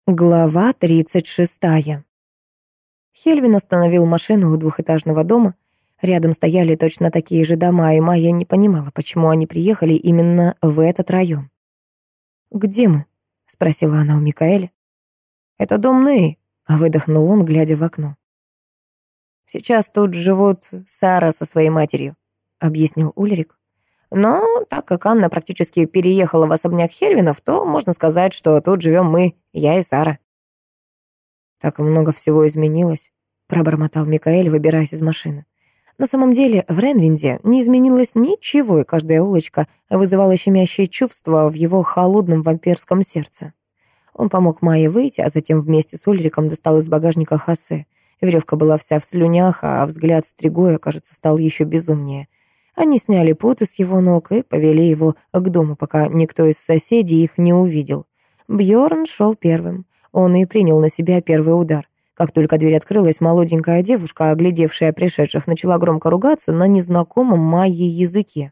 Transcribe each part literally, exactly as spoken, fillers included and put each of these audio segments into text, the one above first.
Глава тридцать шестая. Хельвин остановил машину у двухэтажного дома. Рядом стояли точно такие же дома, и Майя не понимала, почему они приехали именно в этот район. «Где мы?» — спросила она у Микаэля. «Это дом Неи», — выдохнул он, глядя в окно. «Сейчас тут живут Сара со своей матерью», — объяснил Ульрик. «Но так как Анна практически переехала в особняк Хельвинов, то можно сказать, что тут живем мы, я и Сара». «Так много всего изменилось», — пробормотал Микаэль, выбираясь из машины. На самом деле в Ренвинде не изменилось ничего, и каждая улочка вызывала щемящее чувство в его холодном вампирском сердце. Он помог Майе выйти, а затем вместе с Ульриком достал из багажника Хосе. Веревка была вся в слюнях, а взгляд Стригоя, кажется, стал еще безумнее. Они сняли путы с его ног и повели его к дому, пока никто из соседей их не увидел. Бьорн шел первым. Он и принял на себя первый удар. Как только дверь открылась, молоденькая девушка, оглядевшая пришедших, начала громко ругаться на незнакомом Майе языке.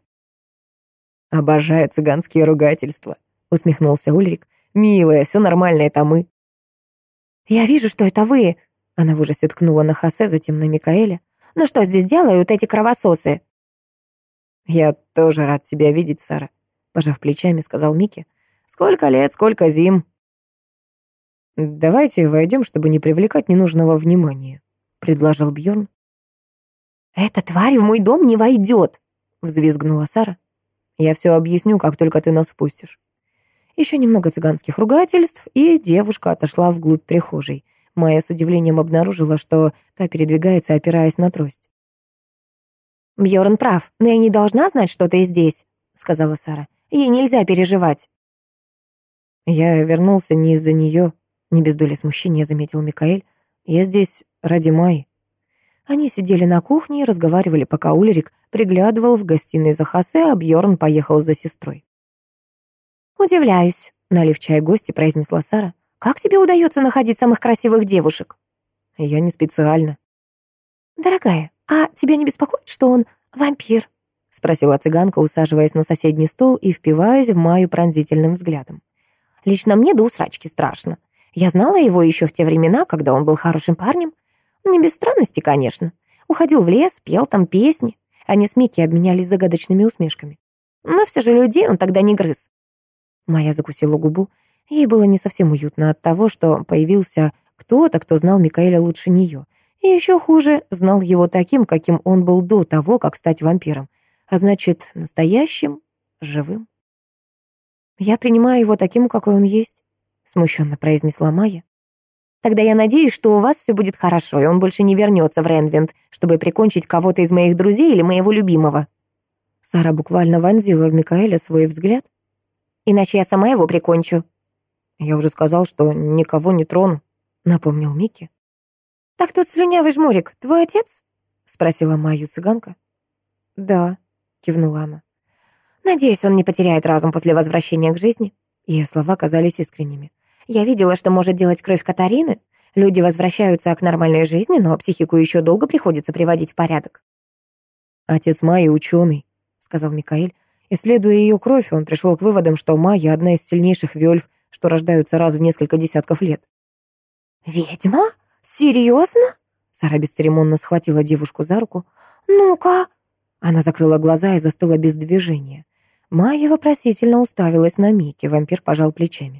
«Обожаю цыганские ругательства», — усмехнулся Ульрик. «Милая, все нормально, это мы». «Я вижу, что это вы», — она в ужасе ткнула на Хосе, затем на Микаэля. «Ну что здесь делают эти кровососы?» «Я тоже рад тебя видеть, Сара», — пожав плечами, сказал Микки. «Сколько лет, сколько зим». «Давайте войдем, чтобы не привлекать ненужного внимания», — предложил Бьорн. «Эта тварь в мой дом не войдет», — взвизгнула Сара. «Я все объясню, как только ты нас впустишь». Еще немного цыганских ругательств, и девушка отошла вглубь прихожей. Майя с удивлением обнаружила, что та передвигается, опираясь на трость. «Бьорн прав, но я не должна знать, что ты здесь», — сказала Сара. «Ей нельзя переживать». «Я вернулся не из-за нее», — не без доли смущения заметил Микаэль. «Я здесь ради Майи». Они сидели на кухне и разговаривали, пока Ульрик приглядывал в гостиной за Хосе, а Бьорн поехал за сестрой. «Удивляюсь», — налив чай гости, произнесла Сара. «Как тебе удается находить самых красивых девушек?» «Я не специально». «Дорогая, а тебя не беспокоит, что он вампир?» — спросила цыганка, усаживаясь на соседний стол и впиваясь в Майю пронзительным взглядом. «Лично мне до усрачки страшно. Я знала его еще в те времена, когда он был хорошим парнем. Не без странности, конечно. Уходил в лес, пел там песни. Они с Микки обменялись загадочными усмешками. Но все же людей он тогда не грыз». Майя закусила губу. Ей было не совсем уютно от того, что появился кто-то, кто знал Микаэля лучше нее. И еще хуже, знал его таким, каким он был до того, как стать вампиром. А значит, настоящим, живым. «Я принимаю его таким, какой он есть», — смущенно произнесла Майя. «Тогда я надеюсь, что у вас все будет хорошо, и он больше не вернется в Ренвинд, чтобы прикончить кого-то из моих друзей или моего любимого». Сара буквально вонзила в Микаэля свой взгляд. «Иначе я сама его прикончу». «Я уже сказал, что никого не трону», — напомнил Микки. «Так тот слюнявый жмурик твой отец?» — спросила Майю цыганка. «Да», — кивнула она. «Надеюсь, он не потеряет разум после возвращения к жизни». Ее слова казались искренними. «Я видела, что может делать кровь Катарины. Люди возвращаются к нормальной жизни, но психику еще долго приходится приводить в порядок». «Отец Майи ученый», — сказал Микаэль. Исследуя ее кровь, он пришел к выводам, что Майя — одна из сильнейших вельф, что рождаются раз в несколько десятков лет. «Ведьма? Серьезно?» Сара бесцеремонно схватила девушку за руку. «Ну-ка!» Она закрыла глаза и застыла без движения. Майя вопросительно уставилась на Микки, вампир пожал плечами.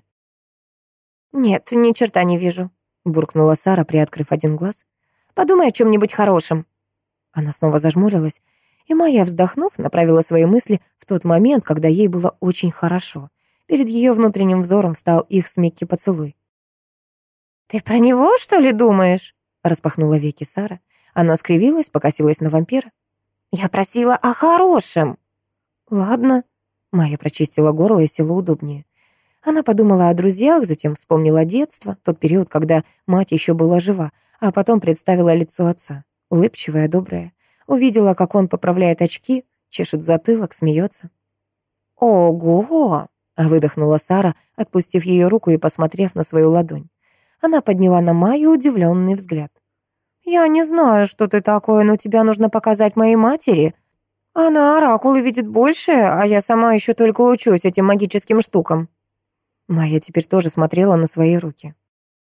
«Нет, ни черта не вижу», — буркнула Сара, приоткрыв один глаз. «Подумай о чем-нибудь хорошем». Она снова зажмурилась, и Майя, вздохнув, направила свои мысли в тот момент, когда ей было очень хорошо. Перед ее внутренним взором встал их с Микки поцелуй. «Ты про него, что ли, думаешь?» — распахнула веки Сара. Она скривилась, покосилась на вампира. «Я просила о хорошем». «Ладно». Майя прочистила горло и села удобнее. Она подумала о друзьях, затем вспомнила детство, тот период, когда мать еще была жива, а потом представила лицо отца, улыбчивое, доброе. Увидела, как он поправляет очки, чешет затылок, смеется. «Ого!» — выдохнула Сара, отпустив ее руку и посмотрев на свою ладонь. Она подняла на Майю удивленный взгляд. «Я не знаю, что ты такое, но тебя нужно показать моей матери. Она оракулы видит больше, а я сама еще только учусь этим магическим штукам». Майя теперь тоже смотрела на свои руки.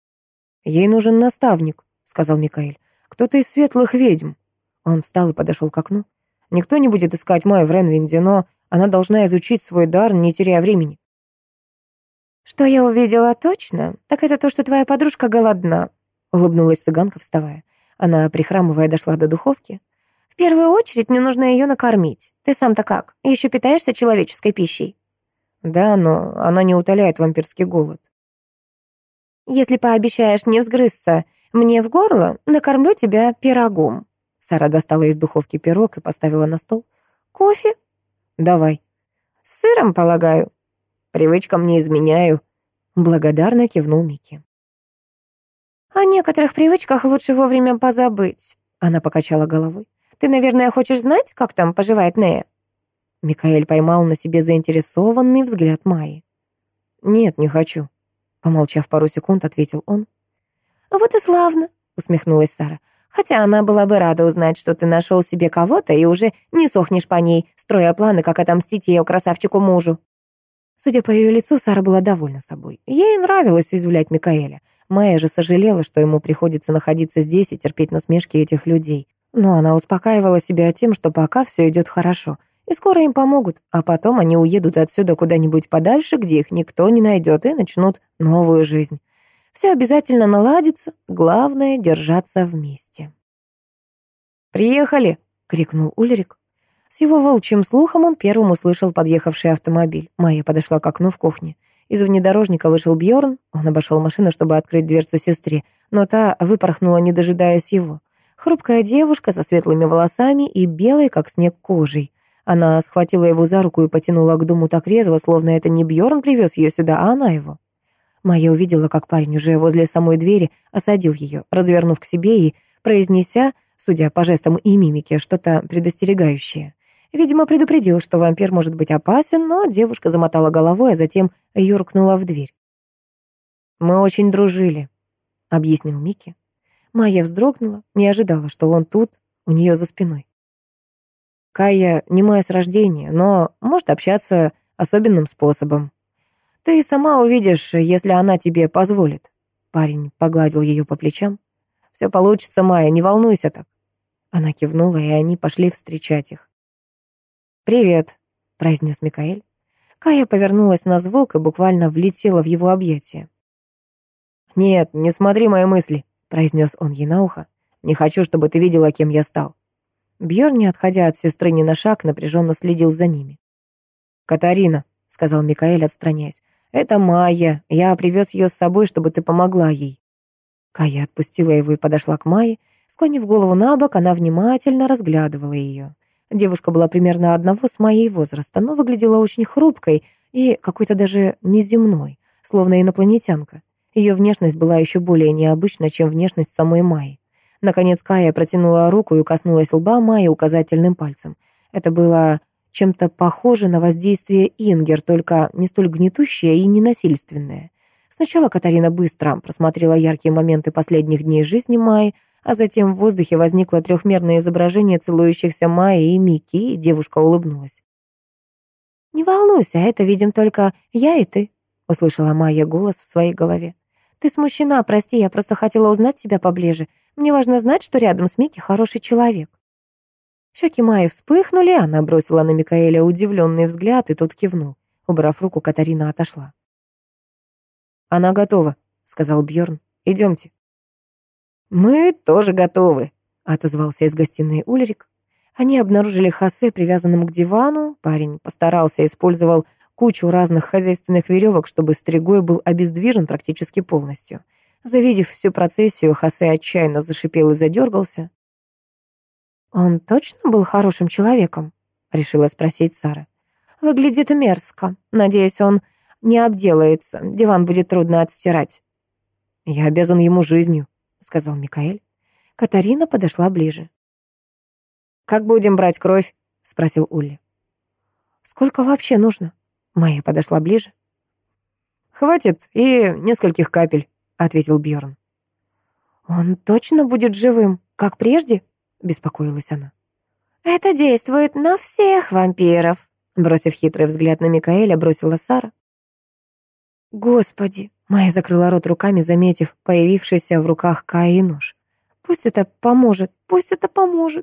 «Ей нужен наставник», — сказал Микаэль. «Кто-то из светлых ведьм». Он встал и подошел к окну. «Никто не будет искать Майю в Ренвинде, но она должна изучить свой дар, не теряя времени». «Что я увидела точно, так это то, что твоя подружка голодна», — улыбнулась цыганка, вставая. Она, прихрамывая, дошла до духовки. «В первую очередь мне нужно ее накормить. Ты сам-то как? Еще питаешься человеческой пищей?» «Да, но она не утоляет вампирский голод». «Если пообещаешь не взгрызться мне в горло, накормлю тебя пирогом». Сара достала из духовки пирог и поставила на стол. «Кофе?» «Давай». «С сыром, полагаю?» «Привычкам не изменяю», — благодарно кивнул Микки. «О некоторых привычках лучше вовремя позабыть», — она покачала головой. «Ты, наверное, хочешь знать, как там поживает Нея?» Микаэль поймал на себе заинтересованный взгляд Майи. «Нет, не хочу», — помолчав пару секунд, ответил он. «Вот и славно», — усмехнулась Сара. «Хотя она была бы рада узнать, что ты нашел себе кого-то и уже не сохнешь по ней, строя планы, как отомстить ее красавчику-мужу». Судя по ее лицу, Сара была довольна собой. Ей нравилось уязвлять Микаэля. Майя же сожалела, что ему приходится находиться здесь и терпеть насмешки этих людей. Но она успокаивала себя тем, что пока все идет хорошо, и скоро им помогут, а потом они уедут отсюда куда-нибудь подальше, где их никто не найдет, и начнут новую жизнь. Все обязательно наладится, главное — держаться вместе. «Приехали!» — крикнул Ульрик. С его волчьим слухом он первым услышал подъехавший автомобиль. Майя подошла к окну в кухне. Из внедорожника вышел Бьорн. Он обошел машину, чтобы открыть дверцу сестре, но та выпорхнула, не дожидаясь его. Хрупкая девушка со светлыми волосами и белой, как снег, кожей. Она схватила его за руку и потянула к дому так резво, словно это не Бьорн привез ее сюда, а она его. Майя увидела, как парень уже возле самой двери осадил ее, развернув к себе и произнеся, судя по жестам и мимике, что-то предостерегающее. Видимо, предупредил, что вампир может быть опасен, но девушка замотала головой, а затем юркнула в дверь. «Мы очень дружили», — объяснил Микки. Майя вздрогнула, не ожидала, что он тут, у нее за спиной. «Кайя немая с рождения, но может общаться особенным способом. Ты сама увидишь, если она тебе позволит». Парень погладил ее по плечам. «Все получится, Майя, не волнуйся так». Она кивнула, и они пошли встречать их. «Привет», — произнес Микаэль. Кайя повернулась на звук и буквально влетела в его объятия. «Нет, не смотри мои мысли», — произнес он ей на ухо. «Не хочу, чтобы ты видела, кем я стал». Бьорн, не отходя от сестры ни на шаг, напряженно следил за ними. «Катарина», — сказал Микаэль, отстраняясь, — «это Майя. Я привез ее с собой, чтобы ты помогла ей». Кайя отпустила его и подошла к Майе. Склонив голову на бок, она внимательно разглядывала ее. Девушка была примерно одного с Майей возраста, но выглядела очень хрупкой и какой-то даже неземной, словно инопланетянка. Ее внешность была еще более необычна, чем внешность самой Майи. Наконец Кайя протянула руку и коснулась лба Майи указательным пальцем. Это было чем-то похоже на воздействие Ингер, только не столь гнетущее и ненасильственное. Сначала Катарина быстро просмотрела яркие моменты последних дней жизни Майи, а затем в воздухе возникло трехмерное изображение целующихся Майи и Микки, и девушка улыбнулась. «Не волнуйся, это видим только я и ты», — услышала Майя голос в своей голове. «Ты смущена, прости, я просто хотела узнать тебя поближе. Мне важно знать, что рядом с Микки хороший человек». Щеки Майи вспыхнули, она бросила на Микаэля удивленный взгляд, и тот кивнул. Убрав руку, Катарина отошла. «Она готова», — сказал Бьорн. «Идемте». «Мы тоже готовы», — отозвался из гостиной Ульрик. Они обнаружили Хосе привязанным к дивану. Парень постарался, использовал кучу разных хозяйственных веревок, чтобы стригой был обездвижен практически полностью. Завидев всю процессию, Хосе отчаянно зашипел и задергался. «Он точно был хорошим человеком?» — решила спросить Сара. «Выглядит мерзко. Надеюсь, он не обделается. Диван будет трудно отстирать». «Я обязан ему жизнью», — сказал Микаэль. Катарина подошла ближе. «Как будем брать кровь?» — спросил Улли. «Сколько вообще нужно?» Майя подошла ближе. «Хватит и нескольких капель», — ответил Бьорн. «Он точно будет живым, как прежде?» — беспокоилась она. «Это действует на всех вампиров», — бросив хитрый взгляд на Микаэля, бросила Сара. «Господи, Майя закрыла рот руками, заметив появившийся в руках Каи нож. «Пусть это поможет, пусть это поможет».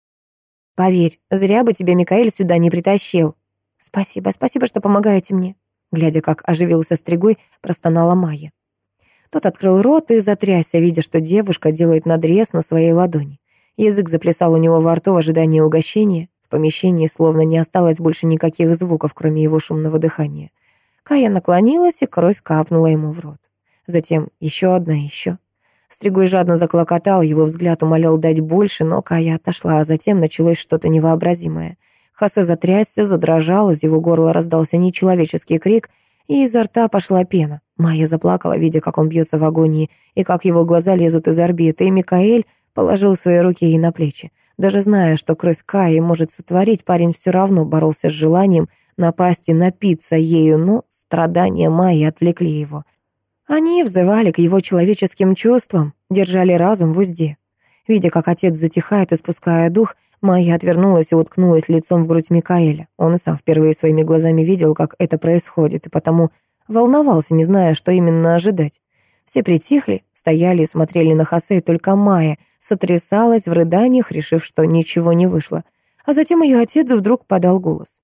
«Поверь, зря бы тебя Микаэль сюда не притащил». «Спасибо, спасибо, что помогаете мне», глядя, как оживился Стригой, простонала Майя. Тот открыл рот и затрясся, видя, что девушка делает надрез на своей ладони. Язык заплясал у него во рту в ожидании угощения. В помещении словно не осталось больше никаких звуков, кроме его шумного дыхания. Кая наклонилась, и кровь капнула ему в рот. Затем еще одна, еще. Стригой жадно заклокотал, его взгляд умолял дать больше, но Кая отошла, а затем началось что-то невообразимое. Хосе затрясся, задрожал, из его горла раздался нечеловеческий крик, и изо рта пошла пена. Майя заплакала, видя, как он бьется в агонии, и как его глаза лезут из орбиты, и Микаэль положил свои руки ей на плечи. Даже зная, что кровь Каи может сотворить, парень все равно боролся с желанием напасть и напиться ею, но страдания Майи отвлекли его. Они взывали к его человеческим чувствам, держали разум в узде. Видя, как отец затихает, испуская дух, Майя отвернулась и уткнулась лицом в грудь Микаэля. Он и сам впервые своими глазами видел, как это происходит, и потому волновался, не зная, что именно ожидать. Все притихли, стояли и смотрели на Хосе, и только Майя сотрясалась в рыданиях, решив, что ничего не вышло. А затем ее отец вдруг подал голос.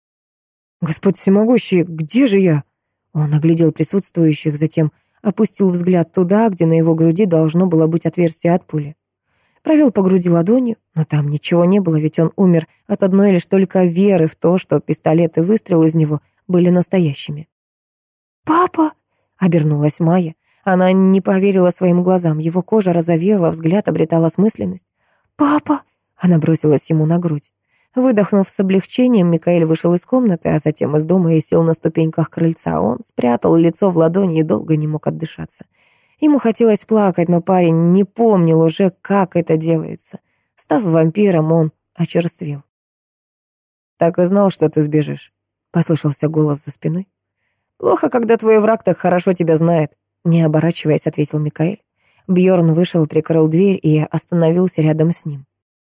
«Господь всемогущий, где же я?» Он оглядел присутствующих, затем опустил взгляд туда, где на его груди должно было быть отверстие от пули. Провел по груди ладонью, но там ничего не было, ведь он умер от одной лишь только веры в то, что пистолет и выстрел из него были настоящими. «Папа!» — обернулась Майя. Она не поверила своим глазам, его кожа розовела, взгляд обретал осмысленность. «Папа!» — она бросилась ему на грудь. Выдохнув с облегчением, Микаэль вышел из комнаты, а затем из дома и сел на ступеньках крыльца. Он спрятал лицо в ладони и долго не мог отдышаться. Ему хотелось плакать, но парень не помнил уже, как это делается. Став вампиром, он очерствел. «Так и знал, что ты сбежишь», — послышался голос за спиной. «Плохо, когда твой враг так хорошо тебя знает», — не оборачиваясь, ответил Микаэль. Бьорн вышел, прикрыл дверь и остановился рядом с ним.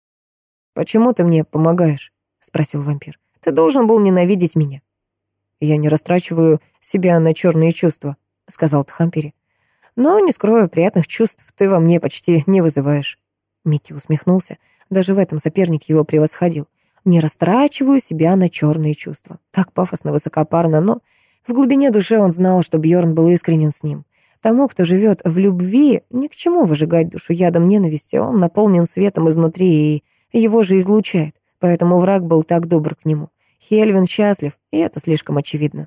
«Почему ты мне помогаешь?» — спросил вампир. «Ты должен был ненавидеть меня». «Я не растрачиваю себя на черные чувства», — сказал Тхампири. «Но, не скрою, приятных чувств ты во мне почти не вызываешь». Микки усмехнулся. Даже в этом соперник его превосходил. «Не растрачиваю себя на черные чувства». Так пафосно, высокопарно, но в глубине души он знал, что Бьорн был искренен с ним. Тому, кто живет в любви, ни к чему выжигать душу ядом ненависти. Он наполнен светом изнутри и его же излучает, поэтому враг был так добр к нему. Хельвин счастлив, и это слишком очевидно.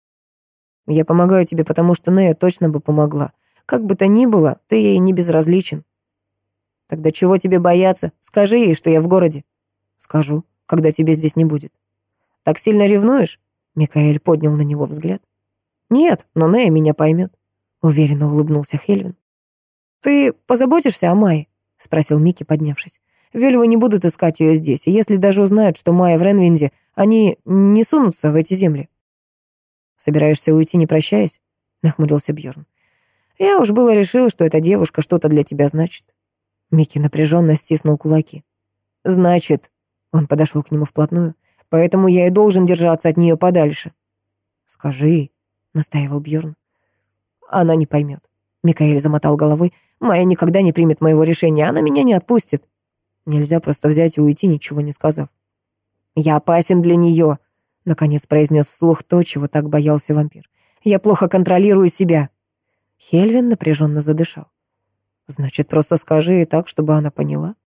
«Я помогаю тебе, потому что Нея точно бы помогла. Как бы то ни было, ты ей не безразличен». «Тогда чего тебе бояться? Скажи ей, что я в городе». «Скажу, когда тебя здесь не будет». «Так сильно ревнуешь?» Микаэль поднял на него взгляд. «Нет, но Нея меня поймет», — уверенно улыбнулся Хельвин. «Ты позаботишься о Майе?» — спросил Микки, поднявшись. «Вельвы не будут искать ее здесь, и если даже узнают, что Майя в Ренвинде, они не сунутся в эти земли». «Собираешься уйти, не прощаясь?» — нахмурился Бьорн. «Я уж было решил, что эта девушка что-то для тебя значит». Микки напряженно стиснул кулаки. «Значит...» — он подошел к нему вплотную. «Поэтому я и должен держаться от нее подальше». «Скажи», — настаивал Бьорн. «Она не поймет». Микаэль замотал головой. «Майя никогда не примет моего решения, она меня не отпустит». Нельзя просто взять и уйти, ничего не сказав. «Я опасен для нее», — наконец произнес вслух то, чего так боялся вампир. «Я плохо контролирую себя». Хельвин напряженно задышал. «Значит, просто скажи ей так, чтобы она поняла».